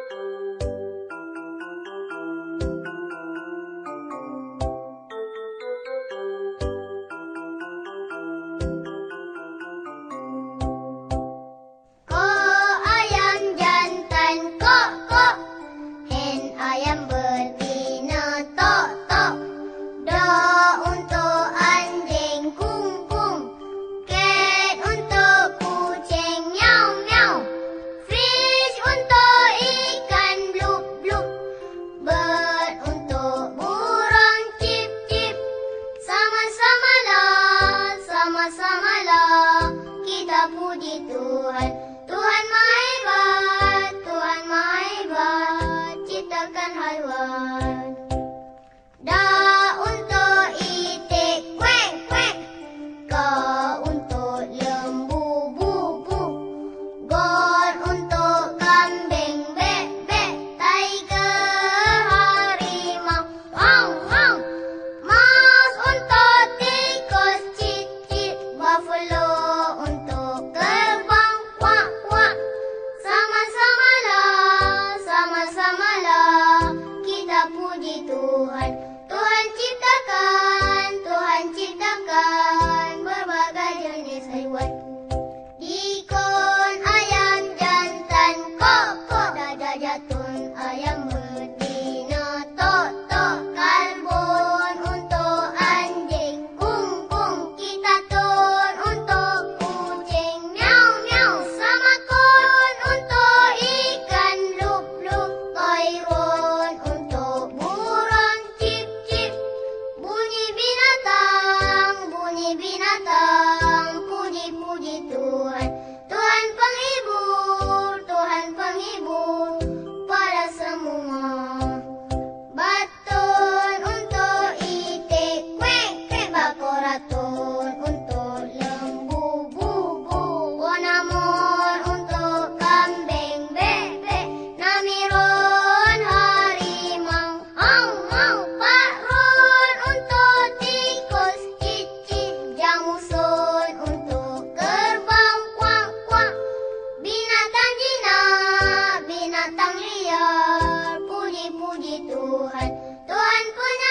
Sama-samalah kita puji Tuhan. Tuhan Maha Hebat, Tuhan Maha Hebat, ciptakan haiwan. Da untuk itik kuek kuek, ka untuk lembu bu bu, gon untuk kambing bek bek, tiger harimau wow wow, mouse untuk tikus cit cit, buffalo untuk kerbau wak wak. Sama-samalah kita puji Tuhan. Tuhan ciptakan berbagai jenis haiwan. Dikon, ayam jantan, kok kok, dada jatun, ayam betina, tok tok, kalbun untuk anjing, kung kung, kita tun untuk kucing, miau miau, sama kon untuk ikan, lup lup, toiron untuk burung, cip cip, bunyi binatang, puji-puji Tuhan. Tuhan penghibur pada semua. Batun untuk itik kuek kuek, bakoratun untuk lembu bu bu, bonamon untuk kambing bek bek, namiron harimau hau hau, pakron untuk tikus cit cit, jamusun untuk kerbau kuak kuak, binatang jinak, binatang liar, puji-puji Tuhan. Tuhan punya